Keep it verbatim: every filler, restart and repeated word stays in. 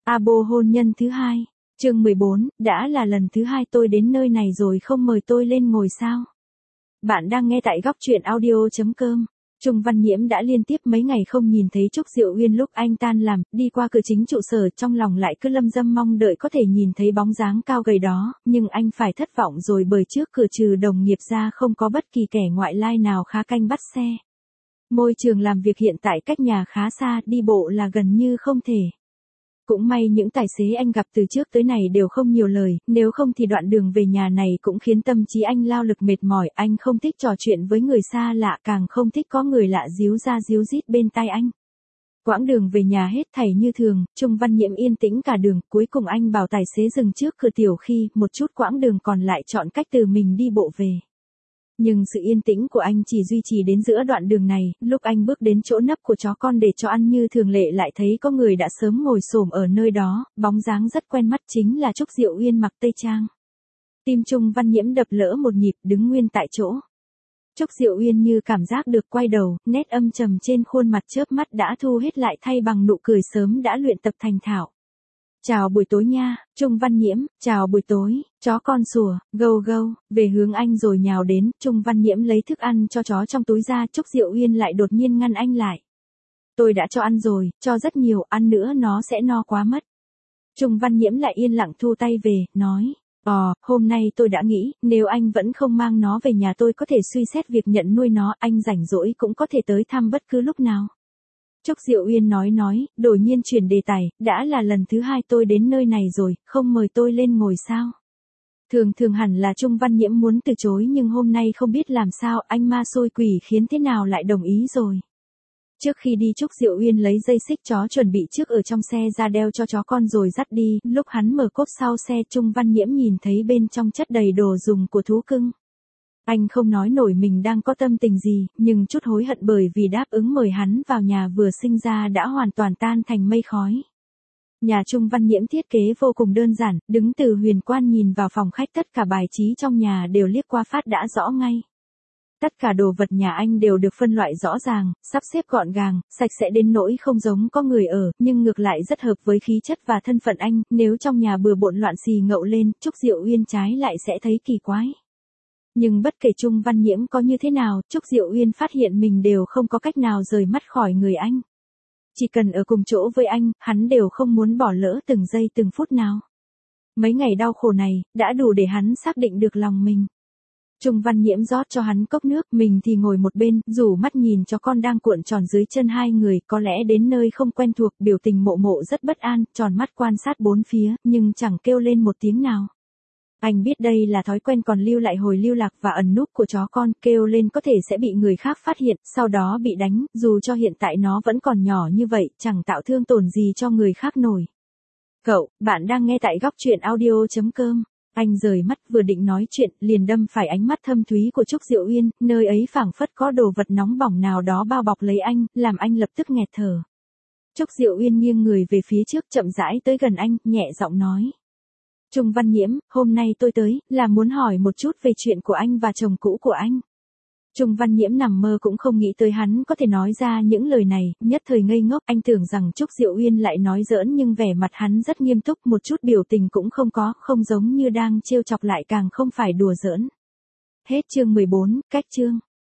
Abo hôn nhân thứ hai, chương mười bốn, đã là lần thứ hai tôi đến nơi này rồi không mời tôi lên ngồi sao? Bạn đang nghe tại góc truyện audio chấm com. Trung Văn Nhiễm đã liên tiếp mấy ngày không nhìn thấy Trúc Diệu Uyên lúc anh tan làm, đi qua cửa chính trụ sở, trong lòng lại cứ lâm dâm mong đợi có thể nhìn thấy bóng dáng cao gầy đó, nhưng anh phải thất vọng rồi bởi trước cửa trừ đồng nghiệp ra không có bất kỳ kẻ ngoại lai nào khá canh bắt xe. Môi trường làm việc hiện tại cách nhà khá xa, đi bộ là gần như không thể. Cũng may những tài xế anh gặp từ trước tới này đều không nhiều lời, nếu không thì đoạn đường về nhà này cũng khiến tâm trí anh lao lực mệt mỏi. Anh không thích trò chuyện với người xa lạ, càng không thích có người lạ díu ra díu dít bên tai anh. Quãng đường về nhà hết thảy như thường, Trung Văn Nhiễm yên tĩnh cả đường, cuối cùng anh bảo tài xế dừng trước cửa tiểu khi, một chút quãng đường còn lại chọn cách từ mình đi bộ về. Nhưng sự yên tĩnh của anh chỉ duy trì đến giữa đoạn đường này, lúc anh bước đến chỗ nấp của chó con để cho ăn như thường lệ lại thấy có người đã sớm ngồi xổm ở nơi đó, bóng dáng rất quen mắt chính là Trúc Diệu Uyên mặc tây trang. Tim Trung Văn Nhiễm đập lỡ một nhịp, đứng nguyên tại chỗ. Trúc Diệu Uyên như cảm giác được quay đầu, nét âm trầm trên khuôn mặt chớp mắt đã thu hết lại thay bằng nụ cười sớm đã luyện tập thành thạo. Chào buổi tối nha, Trung Văn Nhiễm, chào buổi tối, chó con sủa, gâu gâu, về hướng anh rồi nhào đến, Trung Văn Nhiễm lấy thức ăn cho chó trong túi ra, Trúc Diệu Uyên lại đột nhiên ngăn anh lại. Tôi đã cho ăn rồi, cho rất nhiều, ăn nữa nó sẽ no quá mất. Trung Văn Nhiễm lại yên lặng thu tay về, nói, Ờ, hôm nay tôi đã nghĩ, nếu anh vẫn không mang nó về nhà tôi có thể suy xét việc nhận nuôi nó, anh rảnh rỗi cũng có thể tới thăm bất cứ lúc nào. Trúc Diệu Uyên nói nói, đột nhiên chuyển đề tài, đã là lần thứ hai tôi đến nơi này rồi, không mời tôi lên ngồi sao? Thường thường hẳn là Trung Văn Nhiễm muốn từ chối nhưng hôm nay không biết làm sao, anh ma xôi quỷ khiến thế nào lại đồng ý rồi. Trước khi đi Trúc Diệu Uyên lấy dây xích chó chuẩn bị trước ở trong xe ra đeo cho chó con rồi dắt đi, lúc hắn mở cốp sau xe Trung Văn Nhiễm nhìn thấy bên trong chất đầy đồ dùng của thú cưng. Anh không nói nổi mình đang có tâm tình gì, nhưng chút hối hận bởi vì đáp ứng mời hắn vào nhà vừa sinh ra đã hoàn toàn tan thành mây khói. Nhà Trung Văn Nhiễm thiết kế vô cùng đơn giản, đứng từ huyền quan nhìn vào phòng khách tất cả bài trí trong nhà đều liếc qua phát đã rõ ngay. Tất cả đồ vật nhà anh đều được phân loại rõ ràng, sắp xếp gọn gàng, sạch sẽ đến nỗi không giống có người ở, nhưng ngược lại rất hợp với khí chất và thân phận anh, nếu trong nhà bừa bộn loạn xì ngậu lên, Trúc Diệu Uyên trái lại sẽ thấy kỳ quái. Nhưng bất kể Trung Văn Nhiễm có như thế nào, Trúc Diệu Uyên phát hiện mình đều không có cách nào rời mắt khỏi người anh. Chỉ cần ở cùng chỗ với anh, hắn đều không muốn bỏ lỡ từng giây từng phút nào. Mấy ngày đau khổ này, đã đủ để hắn xác định được lòng mình. Trung Văn Nhiễm rót cho hắn cốc nước, mình thì ngồi một bên, rủ mắt nhìn cho con đang cuộn tròn dưới chân hai người, có lẽ đến nơi không quen thuộc, biểu tình mộ mộ rất bất an, tròn mắt quan sát bốn phía, nhưng chẳng kêu lên một tiếng nào. Anh biết đây là thói quen còn lưu lại hồi lưu lạc và ẩn núp của chó con, kêu lên có thể sẽ bị người khác phát hiện, sau đó bị đánh, dù cho hiện tại nó vẫn còn nhỏ như vậy, chẳng tạo thương tổn gì cho người khác nổi. Cậu, bạn đang nghe tại góc truyện audio chấm com. Anh rời mắt vừa định nói chuyện, liền đâm phải ánh mắt thâm thúy của Trúc Diệu Uyên, nơi ấy phảng phất có đồ vật nóng bỏng nào đó bao bọc lấy anh, làm anh lập tức nghẹt thở. Trúc Diệu Uyên nghiêng người về phía trước chậm rãi tới gần anh, nhẹ giọng nói. Trung Văn Nhiễm, hôm nay tôi tới, là muốn hỏi một chút về chuyện của anh và chồng cũ của anh. Trung Văn Nhiễm nằm mơ cũng không nghĩ tới hắn có thể nói ra những lời này, nhất thời ngây ngốc, anh tưởng rằng Trúc Diệu Uyên lại nói giỡn nhưng vẻ mặt hắn rất nghiêm túc, một chút biểu tình cũng không có, không giống như đang trêu chọc lại càng không phải đùa giỡn. Hết chương mười bốn, cách chương.